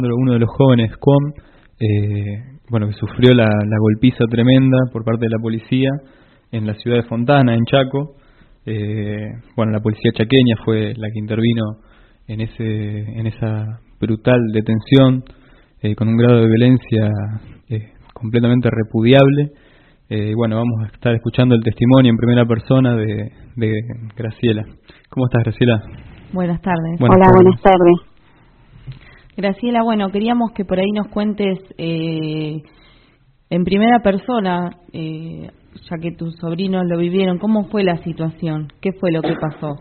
Uno de los jóvenes, Cuom, que sufrió la golpiza tremenda por parte de la policía en la ciudad de Fontana, en Chaco. La policía chaqueña fue la que intervino en esa brutal detención, con un grado de violencia completamente repudiable. Vamos a estar escuchando el testimonio en primera persona de Graciela. ¿Cómo estás, Graciela? Buenas tardes. Buenas tardes. Graciela, queríamos que por ahí nos cuentes en primera persona, ya que tus sobrinos lo vivieron, ¿cómo fue la situación? ¿Qué fue lo que pasó?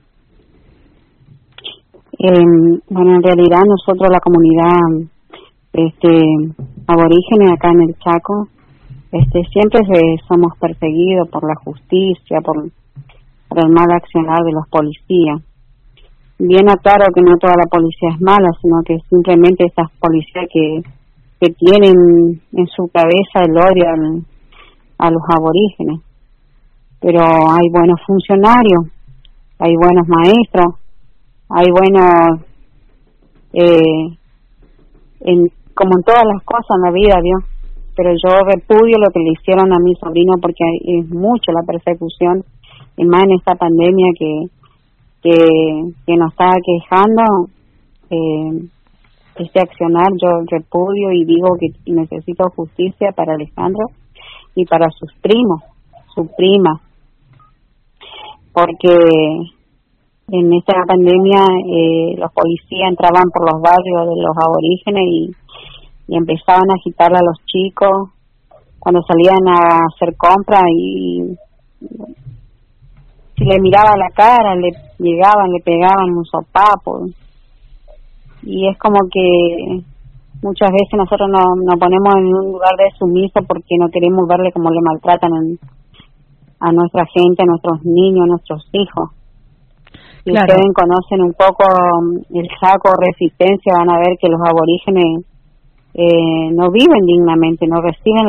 En realidad nosotros, la comunidad aborígenes acá en el Chaco, siempre somos perseguidos por la justicia, por el mal accionar de los policías. Bien aclaro que no toda la policía es mala, sino que simplemente estas policías que tienen en su cabeza el odio a los aborígenes. Pero hay buenos funcionarios, hay buenos maestros, hay buenos, como en todas las cosas en la vida, Dios. Pero yo repudio lo que le hicieron a mi sobrino, porque es mucho la persecución, y más en esta pandemia que nos está quejando. Este accionar yo repudio y digo que necesito justicia para Alejandro y para sus primos, su prima, porque en esta pandemia los policías entraban por los barrios de los aborígenes y empezaban a agitarle a los chicos cuando salían a hacer compras, y si le miraba la cara le pegaban un sopapo. Y es como que muchas veces nosotros nos ponemos en un lugar de sumiso porque no queremos verle cómo le maltratan a nuestra gente, a nuestros niños, a nuestros hijos. Si claro. Ustedes conocen un poco el Chaco Resistencia, van a ver que los aborígenes no viven dignamente, no reciben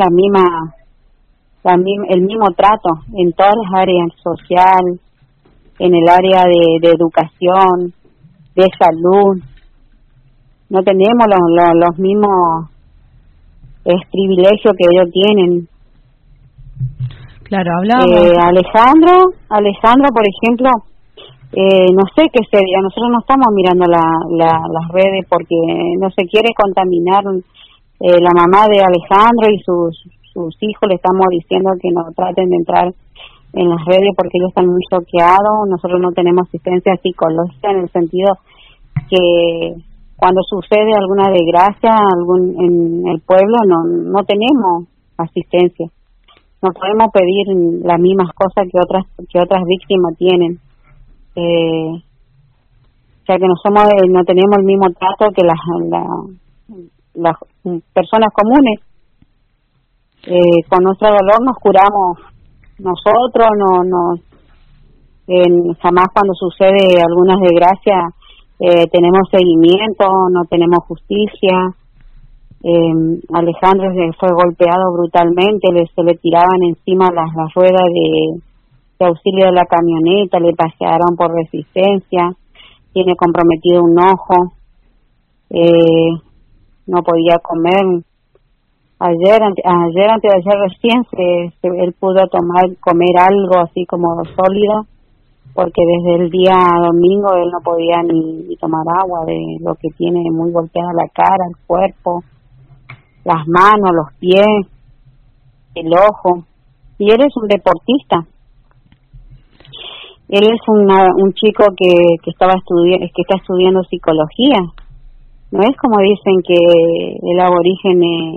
el mismo trato en todas las áreas, social, en el área de educación, de salud. No tenemos los mismos privilegios que ellos tienen. Claro, hablábamos. Alejandro, por ejemplo, no sé qué sería. Nosotros no estamos mirando las redes porque no se quiere contaminar. La mamá de Alejandro y sus hijos le estamos diciendo que no traten de entrar en las redes porque ellos están muy choqueados. Nosotros no tenemos asistencia psicológica, en el sentido que cuando sucede alguna desgracia en el pueblo no tenemos asistencia. No podemos pedir las mismas cosas que otras víctimas tienen. O sea que no tenemos el mismo trato que las personas comunes. Con nuestro dolor nos curamos nosotros, jamás cuando sucede alguna desgracia tenemos seguimiento, no tenemos justicia. Alejandro fue golpeado brutalmente, se le tiraban encima las ruedas de auxilio de la camioneta, le pasearon por resistencia, tiene comprometido un ojo, no podía comer. Antes de ayer recién él pudo comer algo así como sólido, porque desde el día domingo él no podía ni tomar agua de lo que tiene muy golpeada la cara, el cuerpo, las manos, los pies, el ojo. Y él es un deportista. Él es un chico que está estudiando psicología. No es como dicen que el aborigen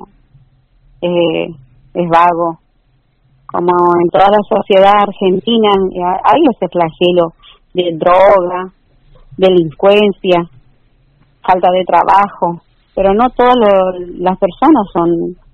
es vago. Como en toda la sociedad argentina hay ese flagelo de droga, delincuencia, falta de trabajo, pero no todas las personas son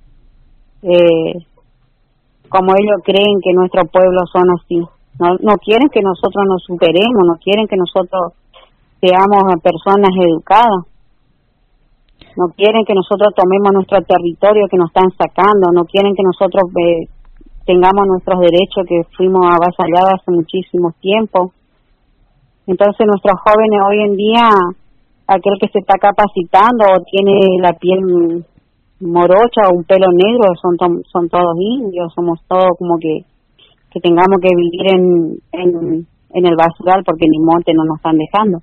como ellos creen que nuestro pueblo son así. No quieren que nosotros nos superemos, no quieren que nosotros seamos personas educadas, no quieren que nosotros tomemos nuestro territorio que nos están sacando, no quieren que nosotros tengamos nuestros derechos que fuimos avasallados hace muchísimo tiempo. Entonces nuestros jóvenes hoy en día aquel que se está capacitando o tiene la piel morocha o un pelo negro, son todos indios, somos todos como que tengamos que vivir en el basural porque ni monte no nos están dejando.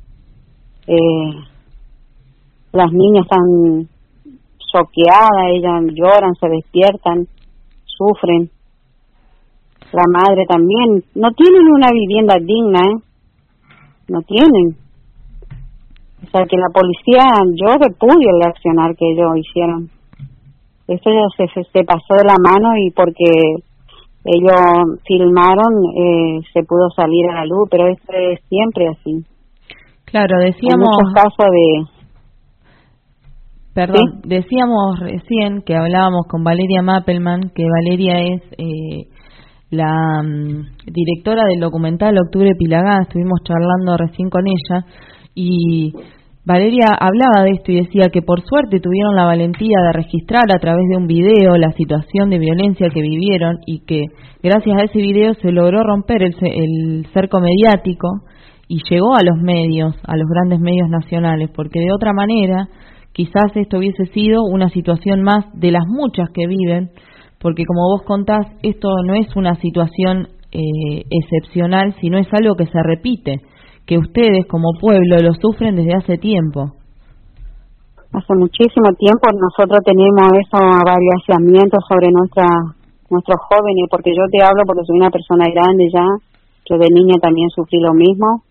Las niñas están choqueadas, ellas lloran, se despiertan, sufren. La madre también. No tienen una vivienda digna, no tienen. O sea que la policía, yo repudio el accionar que ellos hicieron. Esto ya se pasó de la mano y porque ellos filmaron se pudo salir a la luz, pero esto es siempre así. Claro, decíamos... Hay muchos casos de... Perdón, ¿Sí? Decíamos recién que hablábamos con Valeria Mappelman, que Valeria es la directora del documental Octubre Pilagá, estuvimos charlando recién con ella, y Valeria hablaba de esto y decía que por suerte tuvieron la valentía de registrar a través de un video la situación de violencia que vivieron y que gracias a ese video se logró romper el cerco mediático y llegó a los medios, a los grandes medios nacionales, porque de otra manera quizás esto hubiese sido una situación más de las muchas que viven, porque como vos contás, esto no es una situación excepcional, sino es algo que se repite, que ustedes como pueblo lo sufren desde hace tiempo. Hace muchísimo tiempo nosotros tenemos esos avariamientos sobre nuestros jóvenes, porque yo te hablo porque soy una persona grande ya, yo de niña también sufrí lo mismo.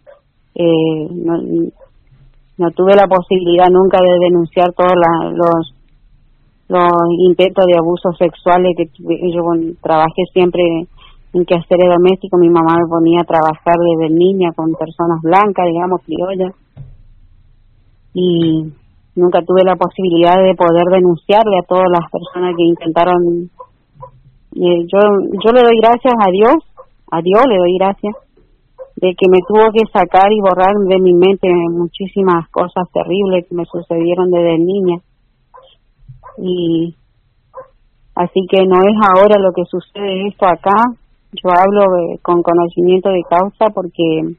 No tuve la posibilidad nunca de denunciar todos los intentos de abusos sexuales que yo trabajé siempre en quehaceres domésticos. Mi mamá me ponía a trabajar desde niña con personas blancas, digamos, criollas, y nunca tuve la posibilidad de poder denunciarle a todas las personas que intentaron. Yo le doy gracias a Dios le doy gracias de que me tuvo que sacar y borrar de mi mente muchísimas cosas terribles que me sucedieron desde niña. Y así que no es ahora lo que sucede esto acá. Yo hablo con conocimiento de causa porque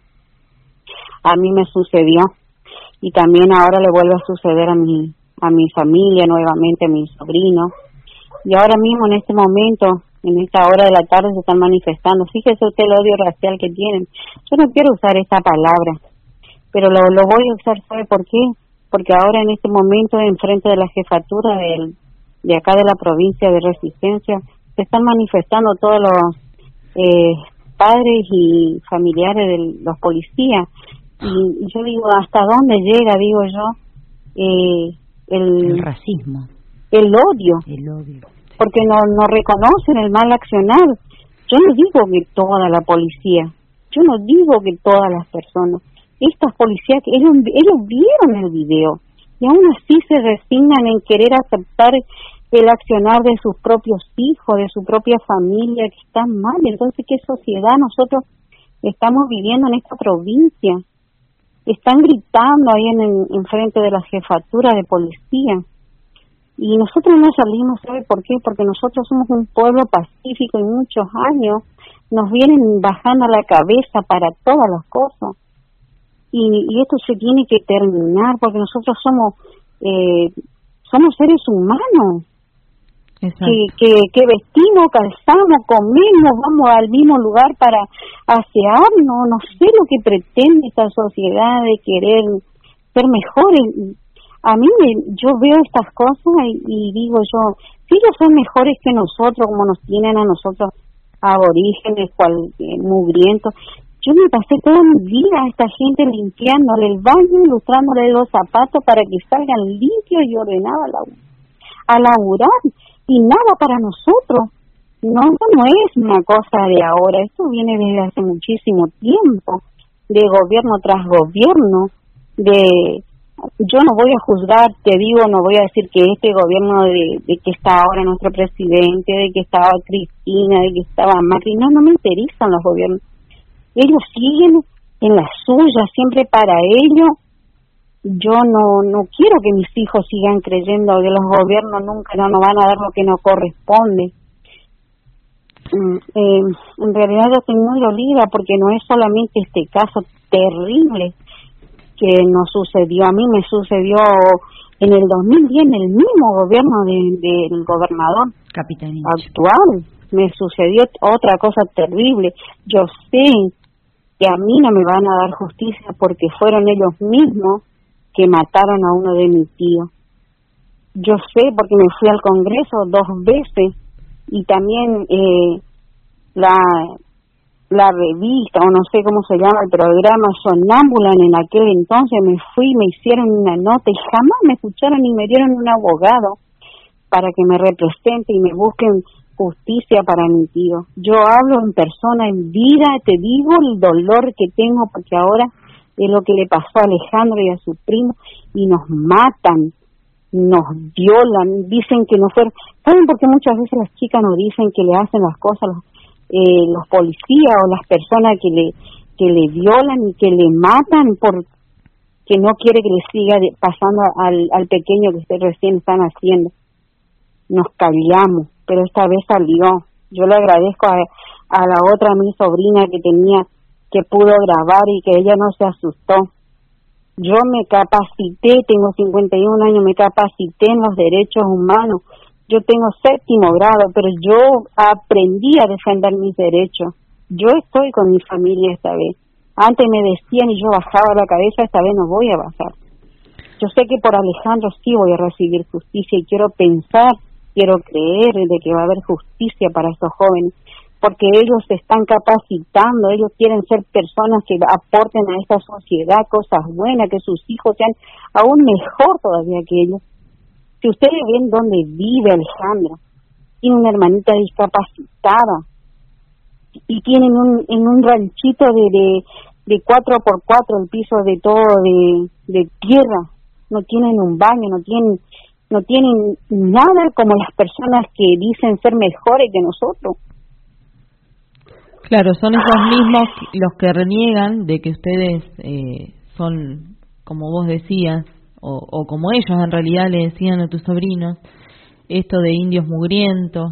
a mí me sucedió y también ahora le vuelve a suceder a mi familia, nuevamente a mis sobrinos. Y ahora mismo en este momento, en esta hora de la tarde se están manifestando. Fíjese usted el odio racial que tienen. Yo no quiero usar esta palabra, pero lo voy a usar, ¿sabe por qué? Porque ahora en este momento, enfrente de la jefatura de acá de la provincia de Resistencia, se están manifestando todos los padres y familiares de los policías. Y yo digo, ¿hasta dónde llega, digo yo, el racismo, el odio? Porque no reconocen el mal accionar. Yo no digo que toda la policía, yo no digo que todas las personas, estas policías, que ellos vieron el video y aún así se resignan en querer aceptar el accionar de sus propios hijos, de su propia familia, que están mal. Entonces, ¿qué sociedad nosotros estamos viviendo en esta provincia? Están gritando ahí en frente de la jefatura de policía. Y nosotros no salimos, ¿sabe por qué? Porque nosotros somos un pueblo pacífico y muchos años nos vienen bajando la cabeza para todas las cosas. Y esto se tiene que terminar porque nosotros somos seres humanos. Que vestimos, calzamos, comemos, vamos al mismo lugar para asearnos. No sé lo que pretende esta sociedad de querer ser mejores. A mí yo veo estas cosas y digo yo, si ellos son mejores que nosotros, como nos tienen a nosotros aborígenes, mugrientos. Yo me pasé toda mi vida a esta gente limpiándole el baño, ilustrándole los zapatos para que salgan limpios y ordenados a laburar, y nada para nosotros. No, esto no es una cosa de ahora, esto viene desde hace muchísimo tiempo, de gobierno tras gobierno, yo no voy a juzgar, te digo, no voy a decir que este gobierno de que está ahora nuestro presidente, de que estaba Cristina, de que estaba Macri, no me interesan los gobiernos. Ellos siguen en la suya, siempre para ellos. Yo no quiero que mis hijos sigan creyendo que los gobiernos nunca nos van a dar lo que nos corresponde. En realidad yo estoy muy dolida porque no es solamente este caso terrible que nos sucedió. A mí me sucedió en el 2010, en el mismo gobierno del gobernador actual. Me sucedió otra cosa terrible. Yo sé que a mí no me van a dar justicia porque fueron ellos mismos que mataron a uno de mis tíos. Yo sé porque me fui al Congreso 2 veces y también la revista, o no sé cómo se llama el programa, Sonámbulan, en aquel entonces me fui, me hicieron una nota y jamás me escucharon ni me dieron un abogado para que me represente y me busquen justicia para mi tío. Yo hablo en persona, en vida, te digo el dolor que tengo porque ahora es lo que le pasó a Alejandro y a su primo y nos matan, nos violan, dicen que no fueron. ¿Saben por qué muchas veces las chicas nos dicen que le hacen las cosas los policías o las personas que le violan y que le matan porque no quiere que le siga pasando al pequeño que recién están haciendo? Nos callamos, pero esta vez salió. Yo le agradezco a la otra, mi sobrina que pudo grabar y que ella no se asustó. Yo me capacité, tengo 51 años, me capacité en los derechos humanos. Yo tengo 7º grado, pero yo aprendí a defender mis derechos. Yo estoy con mi familia esta vez. Antes me decían y yo bajaba la cabeza, esta vez no voy a bajar. Yo sé que por Alejandro sí voy a recibir justicia y quiero pensar, quiero creer de que va a haber justicia para estos jóvenes, porque ellos se están capacitando, ellos quieren ser personas que aporten a esta sociedad cosas buenas, que sus hijos sean aún mejor todavía que ellos. Si ustedes ven dónde vive Alejandro, tiene una hermanita discapacitada y tienen en un ranchito de 4x4 el piso de todo de tierra, no tienen un baño, no tienen nada como las personas que dicen ser mejores que nosotros. Claro, son esos mismos los que reniegan de que ustedes son, como vos decías, o como ellos en realidad le decían a tus sobrinos, esto de indios mugrientos.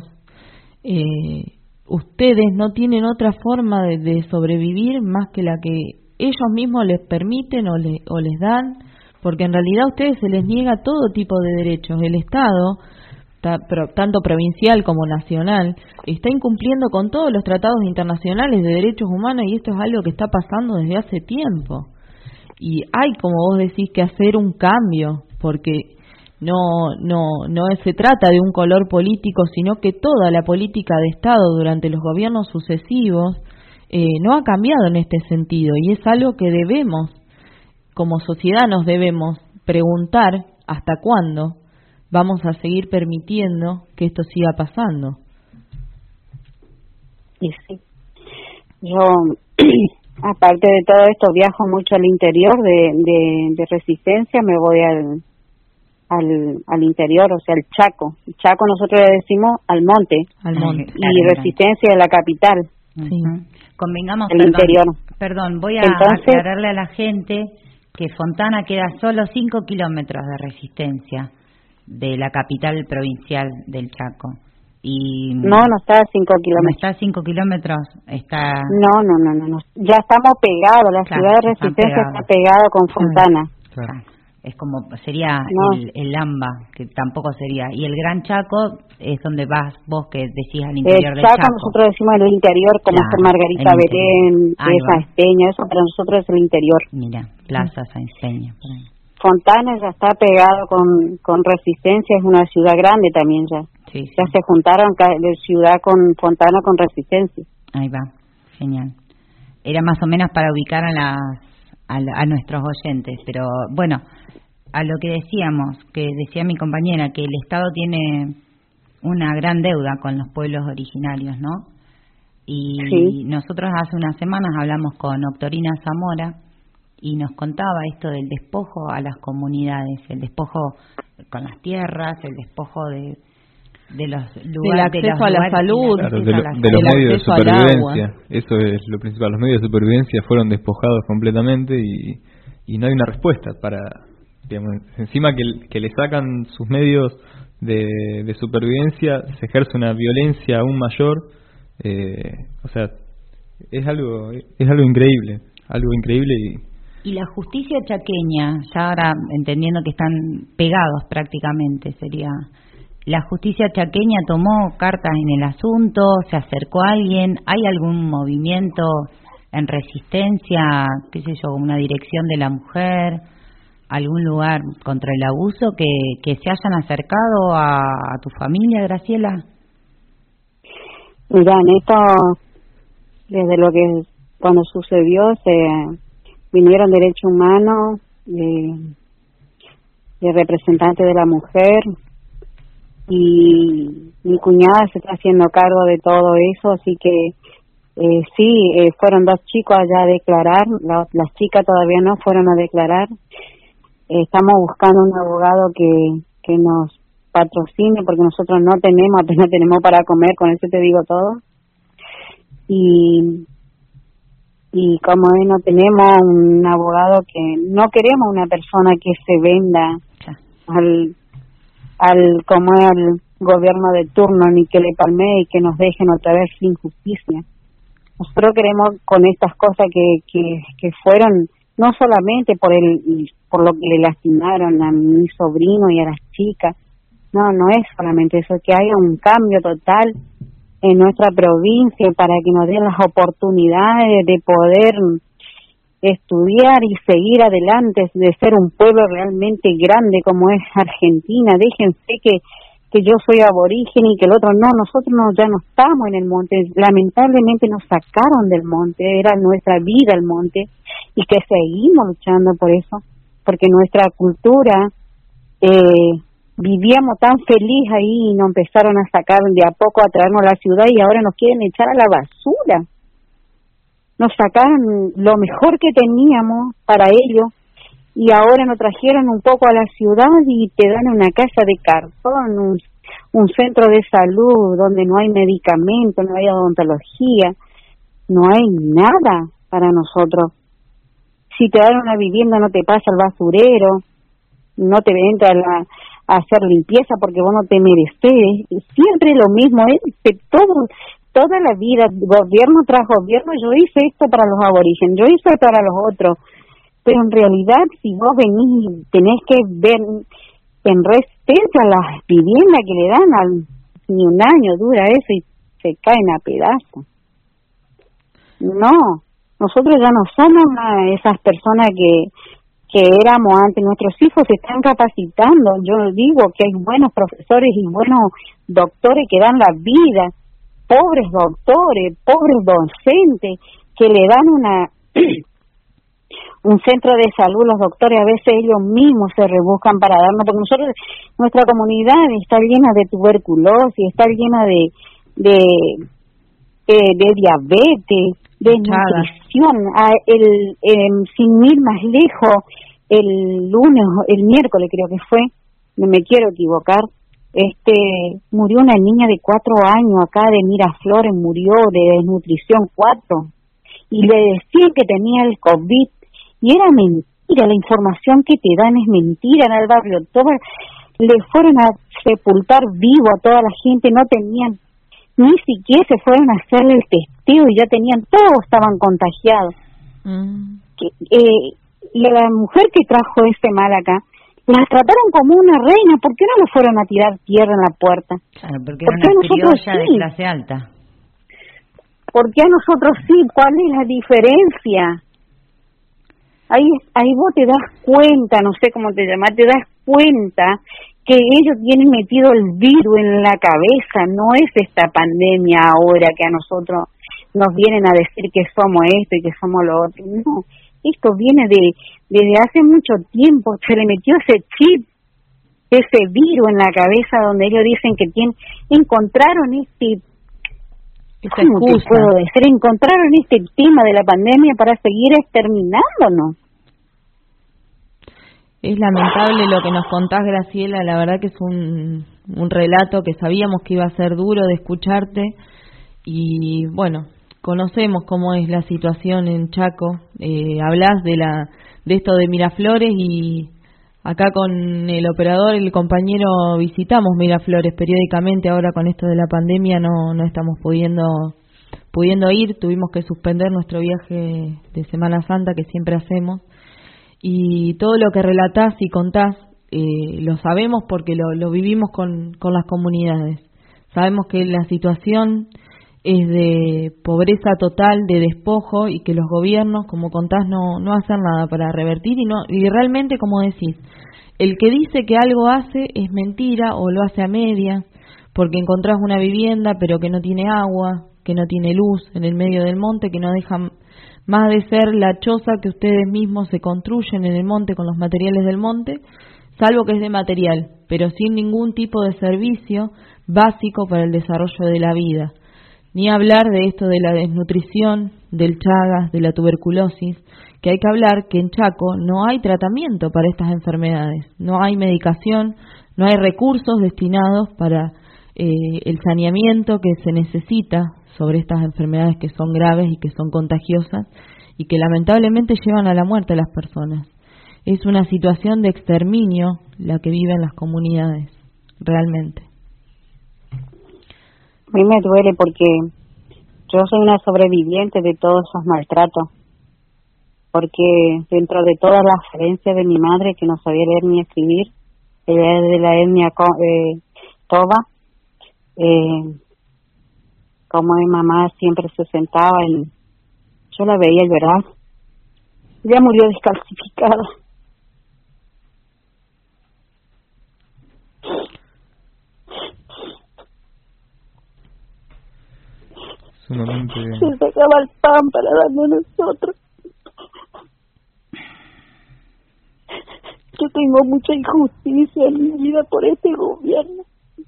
Ustedes no tienen otra forma de sobrevivir más que la que ellos mismos les permiten o les dan, porque en realidad a ustedes se les niega todo tipo de derechos. El Estado, tanto provincial como nacional, está incumpliendo con todos los tratados internacionales de derechos humanos y esto es algo que está pasando desde hace tiempo. Y hay, como vos decís, que hacer un cambio, porque no se trata de un color político, sino que toda la política de Estado durante los gobiernos sucesivos no ha cambiado en este sentido, y es algo que debemos, como sociedad nos debemos preguntar hasta cuándo vamos a seguir permitiendo que esto siga pasando. Y sí, yo aparte de todo esto viajo mucho al interior de Resistencia, me voy al interior, o sea, al Chaco. El Chaco nosotros le decimos al monte. Y Resistencia de la capital. Sí. Convengamos, perdón, voy a aclararle a la gente que Fontana queda solo 5 kilómetros de Resistencia de la capital provincial del Chaco. Y no está a 5 kilómetros. No está a 5 kilómetros, está... No. Ya estamos pegados, la ciudad de Resistencia está pegada con Fontana. Claro. Es como, sería el AMBA, que tampoco sería. Y el Gran Chaco es donde vas vos, que decís al interior del Chaco. Nosotros decimos el interior, como San Margarita Belén, Saizpeña, eso para nosotros es el interior. Mira, Plaza Saizpeña. Fontana ya está pegado con Resistencia, es una ciudad grande también ya. Sí. Ya se juntaron de ciudad con Fontana con Resistencia. Ahí va, genial. Era más o menos para ubicar a nuestros oyentes, pero bueno, a lo que decíamos, que decía mi compañera, que el Estado tiene una gran deuda con los pueblos originarios, ¿no? Y nosotros hace unas semanas hablamos con Octorina Zamora y nos contaba esto del despojo a las comunidades, el despojo con las tierras, el despojo de los lugares, del acceso a la salud, claro, de los medios de supervivencia. Eso es lo principal. Los medios de supervivencia fueron despojados completamente y no hay una respuesta para, digamos, encima que le sacan sus medios de supervivencia, se ejerce una violencia aún mayor. O sea, es algo increíble Y la justicia chaqueña, ya ahora entendiendo que están pegados prácticamente, sería... ¿La justicia chaqueña tomó cartas en el asunto? ¿Se acercó a alguien? ¿Hay algún movimiento en resistencia, qué sé yo, una dirección de la mujer, algún lugar contra el abuso que se hayan acercado a tu familia, Graciela? Mira, en esto, desde lo que cuando sucedió, se vinieron derechos humanos, de representantes de la mujer, y mi cuñada se está haciendo cargo de todo eso, así que fueron 2 chicos allá a declarar, las chicas todavía no fueron a declarar. Estamos buscando un abogado que nos patrocine, porque nosotros apenas tenemos para comer, con eso te digo todo. Y como no tenemos un abogado, que no queremos una persona que se venda al gobierno de turno, ni que le palmee y que nos dejen otra vez sin justicia. Nosotros queremos, con estas cosas que fueron, no solamente por lo que le lastimaron a mi sobrino y a las chicas, no es solamente eso, que haya un cambio total en nuestra provincia para que nos den las oportunidades de poder estudiar y seguir adelante, de ser un pueblo realmente grande como es Argentina. Déjense que yo soy aborigen y que el otro no, nosotros ya no estamos en el monte, lamentablemente nos sacaron del monte, era nuestra vida el monte, y que seguimos luchando por eso, porque nuestra cultura, vivíamos tan feliz ahí y nos empezaron a sacar de a poco, a traernos a la ciudad, y ahora nos quieren echar a la basura. Nos sacaron lo mejor que teníamos para ellos y ahora nos trajeron un poco a la ciudad y te dan una casa de cartón, un centro de salud donde no hay medicamentos, no hay odontología, no hay nada para nosotros. Si te dan una vivienda no te pasa el basurero, no te entra a hacer limpieza porque vos no te mereces. Siempre lo mismo, toda la vida, gobierno tras gobierno, yo hice esto para los aborígenes, yo hice esto para los otros, pero en realidad si vos venís y tenés que ver en resistencia las viviendas que le dan, ni un año dura eso y se caen a pedazos. No, nosotros ya no somos esas personas que éramos antes. Nuestros hijos se están capacitando, yo digo que hay buenos profesores y buenos doctores que dan la vida, pobres doctores, pobres docentes, que le dan un centro de salud. Los doctores a veces ellos mismos se rebuscan para darnos, porque nuestra comunidad está llena de tuberculosis, está llena de diabetes, de nutrición. Sin ir más lejos, el miércoles creo que fue, no me quiero equivocar, murió una niña de 4 años acá de Miraflores, murió de desnutrición 4, y le decían que tenía el COVID, y era mentira, la información que te dan es mentira. En el barrio todo le fueron a sepultar vivo a toda la gente, no tenían, ni siquiera se fueron a hacerle el testeo y ya tenían, todos estaban contagiados. La mujer que trajo ese mal acá, la trataron como una reina. ¿Por qué no le fueron a tirar tierra en la puerta? Claro, porque era una criolla de clase alta. ¿Por qué a nosotros sí? ¿Cuál es la diferencia? Ahí vos te das cuenta, no sé cómo te llamas, te das cuenta que ellos tienen metido el virus en la cabeza. No es esta pandemia ahora que a nosotros nos vienen a decir que somos esto y que somos lo otro. No, esto viene desde hace mucho tiempo. Se le metió ese chip, ese virus en la cabeza, donde ellos dicen que encontraron ¿cómo te puedo decir? Encontraron este tema de la pandemia para seguir exterminándonos. Es lamentable lo que nos contás, Graciela. La verdad que es un relato que sabíamos que iba a ser duro de escucharte. Y bueno, conocemos cómo es la situación en Chaco. Hablás de esto de Miraflores, y acá con el operador, el compañero, visitamos Miraflores periódicamente. Ahora con esto de la pandemia no estamos pudiendo ir. Tuvimos que suspender nuestro viaje de Semana Santa que siempre hacemos. y todo lo que relatás y contás lo sabemos porque lo vivimos con las comunidades. Sabemos que la situación es de pobreza total, de despojo, y que los gobiernos, como contás, no hacen nada para revertir, y realmente, como decís, el que dice que algo hace es mentira o lo hace a media, porque encontrás una vivienda pero que no tiene agua, que no tiene luz en el medio del monte, que no deja más de ser la choza que ustedes mismos se construyen en el monte con los materiales del monte, salvo que es de material, pero sin ningún tipo de servicio básico para el desarrollo de la vida. Ni hablar de esto de la desnutrición, del Chagas, de la tuberculosis, que hay que hablar que en Chaco no hay tratamiento para estas enfermedades, no hay medicación, no hay recursos destinados para el saneamiento que se necesita sobre estas enfermedades que son graves y que son contagiosas y que lamentablemente llevan a la muerte a las personas. Es una situación de exterminio la que viven las comunidades, realmente. A mí me duele porque yo soy una sobreviviente de todos esos maltratos, porque dentro de todas las herencias de mi madre, que no sabía leer ni escribir, ella es de la etnia Toba, como mi mamá siempre se sentaba y yo la veía llorar. Ella murió descalcificada. Sumamente... Se sacaba el pan para darnos a nosotros. Yo tengo mucha injusticia en mi vida por este gobierno.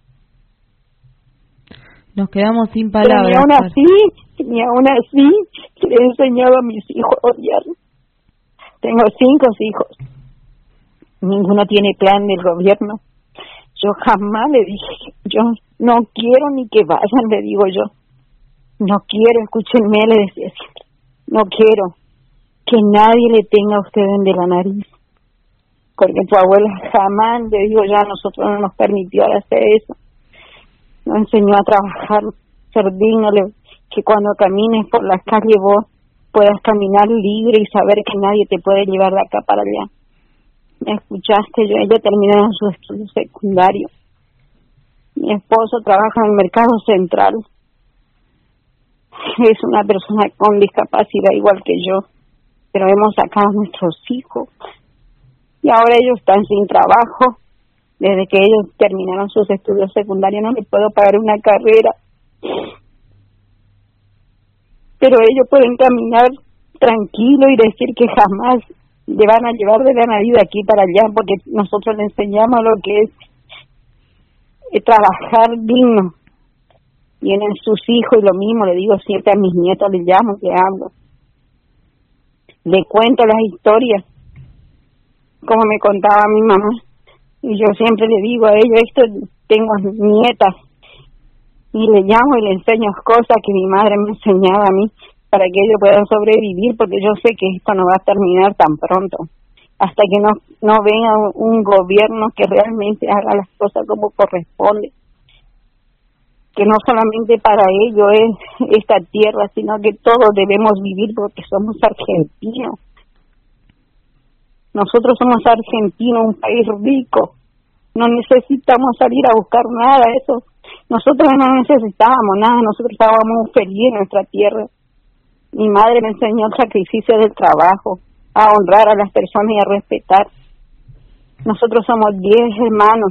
Nos quedamos sin palabras. Pero ni aún así, le he enseñado a mis hijos a odiar. Tengo 5 hijos. Ninguno tiene plan del gobierno. Yo jamás le dije, yo no quiero ni que vayan, le digo yo. No quiero, escúchenme, le decía siempre. No quiero que nadie le tenga a ustedes de la nariz. Porque tu abuela jamás, le digo yo, a nosotros no nos permitió hacer eso. Nos enseñó a trabajar, ser digno, que cuando camines por las calles vos puedas caminar libre y saber que nadie te puede llevar de acá para allá. ¿Me escuchaste? Ella terminó su estudio secundario. Mi esposo trabaja en el mercado central. Es una persona con discapacidad igual que yo, pero hemos sacado a nuestros hijos y ahora ellos están sin trabajo. Desde que ellos terminaron sus estudios secundarios no les puedo pagar una carrera, pero ellos pueden caminar tranquilo y decir que jamás le van a llevar de la nariz de aquí para allá, porque nosotros les enseñamos lo que es trabajar digno. Vienen sus hijos y lo mismo, le digo siempre a mis nietos, les llamo, les hablo. Le cuento las historias, como me contaba mi mamá. Y yo siempre le digo a ellos, tengo nietas, y le llamo y le enseño cosas que mi madre me enseñaba a mí, para que ellos puedan sobrevivir, porque yo sé que esto no va a terminar tan pronto, hasta que no venga un gobierno que realmente haga las cosas como corresponde. Que no solamente para ello es esta tierra, sino que todos debemos vivir porque somos argentinos. Nosotros somos argentinos, un país rico. No necesitamos salir a buscar nada, eso. Nosotros no necesitábamos nada, nosotros estábamos felices en nuestra tierra. Mi madre me enseñó el sacrificio del trabajo, a honrar a las personas y a respetar. Nosotros somos 10 hermanos.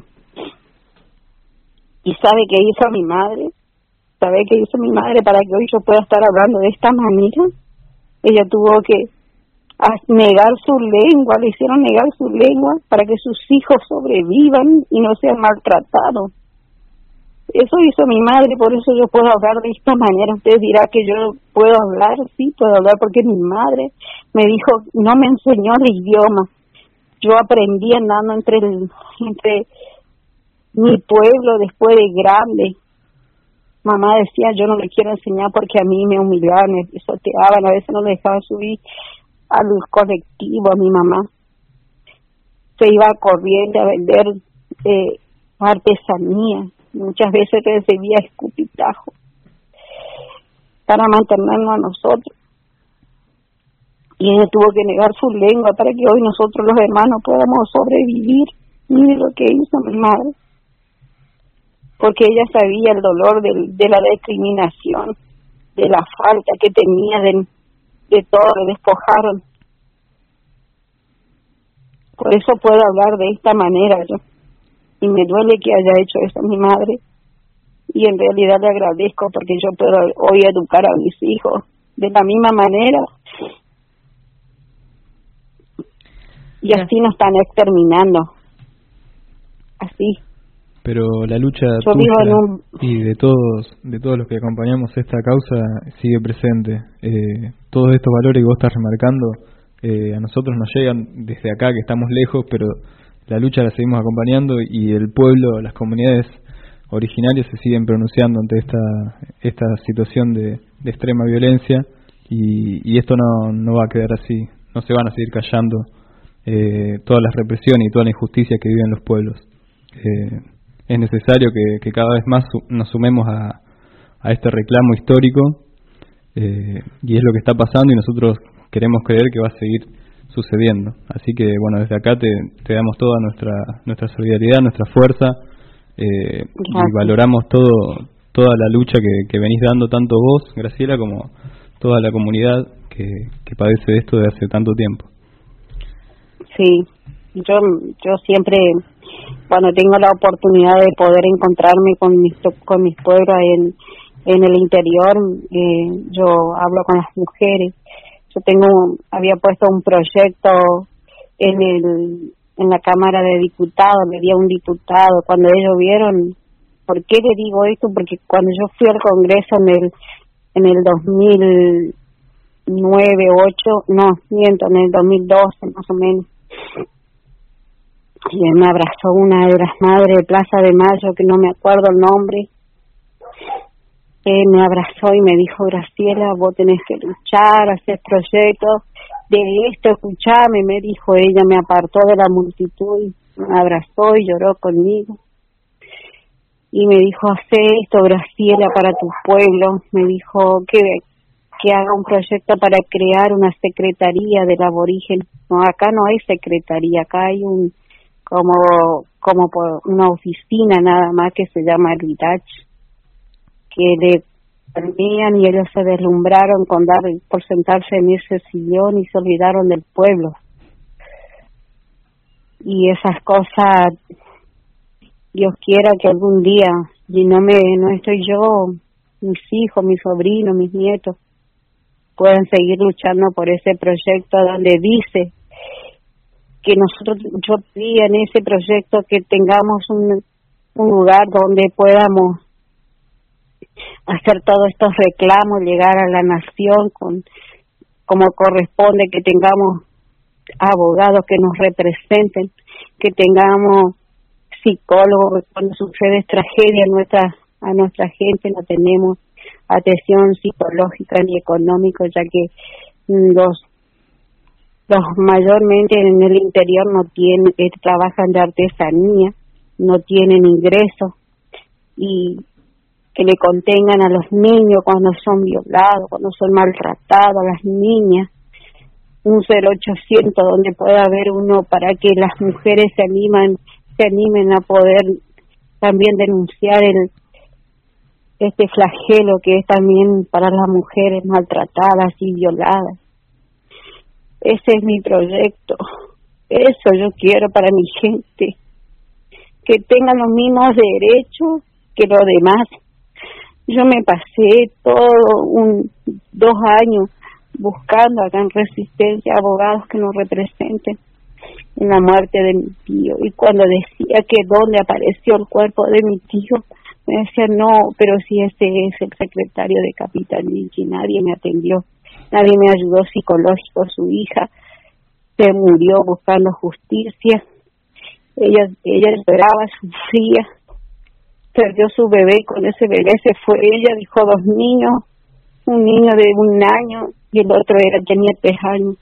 ¿Y sabe qué hizo mi madre? ¿Sabe qué hizo mi madre para que hoy yo pueda estar hablando de esta manera? Ella tuvo que negar su lengua, le hicieron negar su lengua para que sus hijos sobrevivan y no sean maltratados. Eso hizo mi madre, por eso yo puedo hablar de esta manera. Usted dirá que yo puedo hablar, sí, puedo hablar porque mi madre me dijo, no me enseñó el idioma. Yo aprendí andando entre mi pueblo después de grande. Mamá decía, yo no le quiero enseñar porque a mí me humillaban, me pisoteaban, a veces no le dejaban subir al colectivo a mi mamá. Se iba a corriente a vender artesanía, muchas veces recibía escupitajo para mantenernos a nosotros. y ella tuvo que negar su lengua para que hoy nosotros los hermanos podamos sobrevivir. Mire lo que hizo mi madre, porque ella sabía el dolor de la discriminación, de la falta que tenía de todo, le despojaron. Por eso puedo hablar de esta manera yo, y me duele que haya hecho eso mi madre, y en realidad le agradezco porque yo puedo hoy educar a mis hijos de la misma manera, y así nos están exterminando, así. Pero la lucha yo tuya y de todos los que acompañamos esta causa sigue presente. Todos estos valores que vos estás remarcando a nosotros nos llegan desde acá, que estamos lejos, pero la lucha la seguimos acompañando, y el pueblo, las comunidades originarias se siguen pronunciando ante esta situación de extrema violencia, y esto no va a quedar así. No se van a seguir callando todas las represiones y toda la injusticia que viven los pueblos. Es necesario que cada vez más nos sumemos a este reclamo histórico, y es lo que está pasando, y nosotros queremos creer que va a seguir sucediendo. Así que bueno, desde acá te damos toda nuestra solidaridad, nuestra fuerza, y valoramos toda la lucha que venís dando, tanto vos, Graciela, como toda la comunidad que padece de esto de hace tanto tiempo. Sí, yo siempre, cuando tengo la oportunidad de poder encontrarme con mis pueblos en el interior, yo hablo con las mujeres. Yo había puesto un proyecto en la Cámara de Diputados, le di a un diputado. Cuando ellos vieron, ¿por qué le digo esto? Porque cuando yo fui al Congreso en el 2009, 2008, no, miento, en el 2012 más o menos, y me abrazó una de las madres de Plaza de Mayo, que no me acuerdo el nombre. Me abrazó y me dijo: Graciela, vos tenés que luchar, hacer proyectos de esto, escuchame, me dijo ella. Me apartó de la multitud, me abrazó y lloró conmigo y me dijo: hace esto, Graciela, para tu pueblo. Me dijo que haga un proyecto para crear una secretaría del aborigen. No, acá no hay secretaría, acá hay como una oficina nada más, que se llama el IDACH, que le dormían, y ellos se deslumbraron por sentarse en ese sillón y se olvidaron del pueblo. Y esas cosas, Dios quiera que algún día, y no estoy yo, mis hijos, mis sobrinos, mis nietos, puedan seguir luchando por ese proyecto donde dice que yo pedía en ese proyecto que tengamos un lugar donde podamos hacer todos estos reclamos, llegar a la nación como corresponde, que tengamos abogados que nos representen, que tengamos psicólogos. Cuando sucede tragedia a nuestra gente no tenemos atención psicológica ni económica, ya que los mayormente en el interior no trabajan de artesanía, no tienen ingresos, y que le contengan a los niños cuando son violados, cuando son maltratados, a las niñas. Un 0800 donde pueda haber uno para que las mujeres se animen a poder también denunciar este flagelo que es también para las mujeres maltratadas y violadas. Ese es mi proyecto. Eso yo quiero para mi gente, que tengan los mismos derechos que los demás. Yo me pasé 2 años buscando acá en Resistencia abogados que nos representen en la muerte de mi tío, y cuando decía que dónde apareció el cuerpo de mi tío, me decían: no, pero si ese es el secretario de Capitanich. Nadie me atendió, nadie me ayudó psicológico. Su hija se murió buscando justicia, ella lloraba, sufría, perdió su bebé, con ese bebé se fue. Ella dejó 2 niños, un niño de 1 año y el otro tenía 3 años.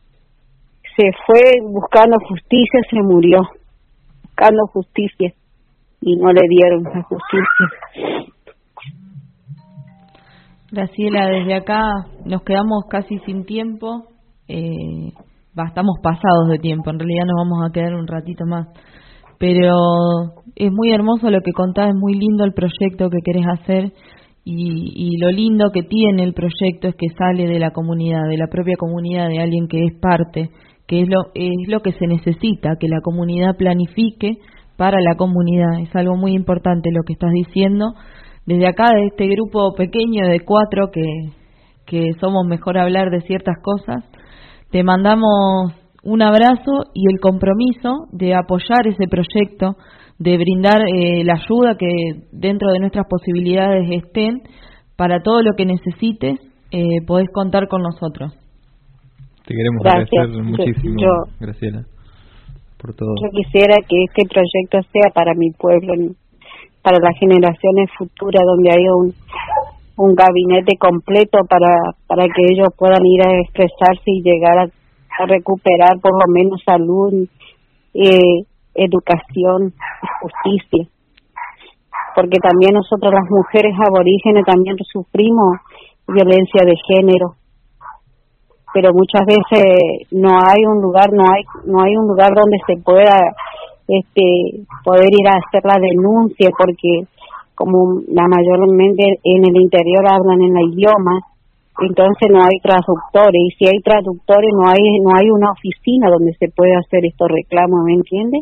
Se fue buscando justicia, se murió buscando justicia, y no le dieron la justicia. Graciela, desde acá nos quedamos casi sin tiempo. estamos pasados de tiempo, en realidad nos vamos a quedar un ratito más. Pero es muy hermoso lo que contás, es muy lindo el proyecto que querés hacer y lo lindo que tiene el proyecto es que sale de la comunidad, de la propia comunidad, de alguien que es parte, que es lo que se necesita, que la comunidad planifique para la comunidad. Es algo muy importante lo que estás diciendo. Desde acá, de este grupo pequeño de 4 que somos mejor hablar de ciertas cosas, te mandamos un abrazo y el compromiso de apoyar ese proyecto, de brindar la ayuda que dentro de nuestras posibilidades estén. Para todo lo que necesites, podés contar con nosotros. Te queremos Gracias. agradecer muchísimo, Graciela, por todo. Yo quisiera que este proyecto sea para mi pueblo, para las generaciones futuras, donde haya un gabinete completo para que ellos puedan ir a expresarse y llegar a recuperar por lo menos salud, educación, justicia. Porque también nosotros las mujeres aborígenes también sufrimos violencia de género, pero muchas veces no hay un lugar donde se pueda poder ir a hacer la denuncia, porque como la mayormente en el interior hablan en el idioma, entonces no hay traductores, y si hay traductores no hay una oficina donde se pueda hacer estos reclamos, ¿me entiendes?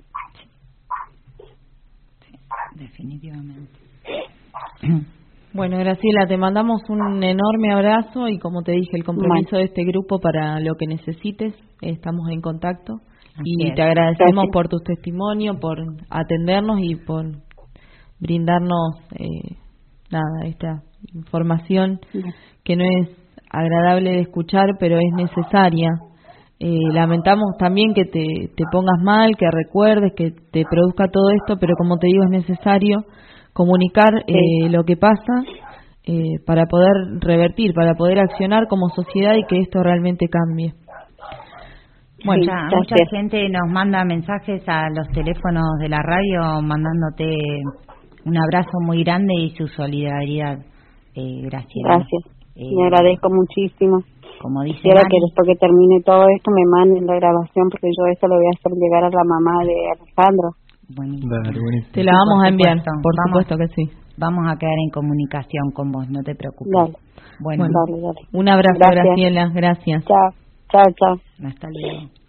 Sí, definitivamente. Bueno, Graciela, te mandamos un enorme abrazo y, como te dije, el compromiso de este grupo para lo que necesites. Estamos en contacto. Y te agradecemos por tu testimonio, por atendernos y por brindarnos esta información que no es agradable de escuchar, pero es necesaria. Lamentamos también que te pongas mal, que recuerdes, que te produzca todo esto, pero como te digo, es necesario comunicar lo que pasa para poder revertir, para poder accionar como sociedad y que esto realmente cambie. Bueno, mucha gente nos manda mensajes a los teléfonos de la radio mandándote un abrazo muy grande y su solidaridad. Gracias. Gracias. Me agradezco muchísimo. Como dice Quisiera Mari, que después que termine todo esto me manden la grabación, porque yo esto lo voy a hacer llegar a la mamá de Alejandro. Buenísimo. Te la vamos a enviar, por supuesto que sí. Vamos a quedar en comunicación con vos, no te preocupes. Dale. Bueno, dale. Un abrazo, Gracias. Graciela, gracias. Chao. Hasta luego.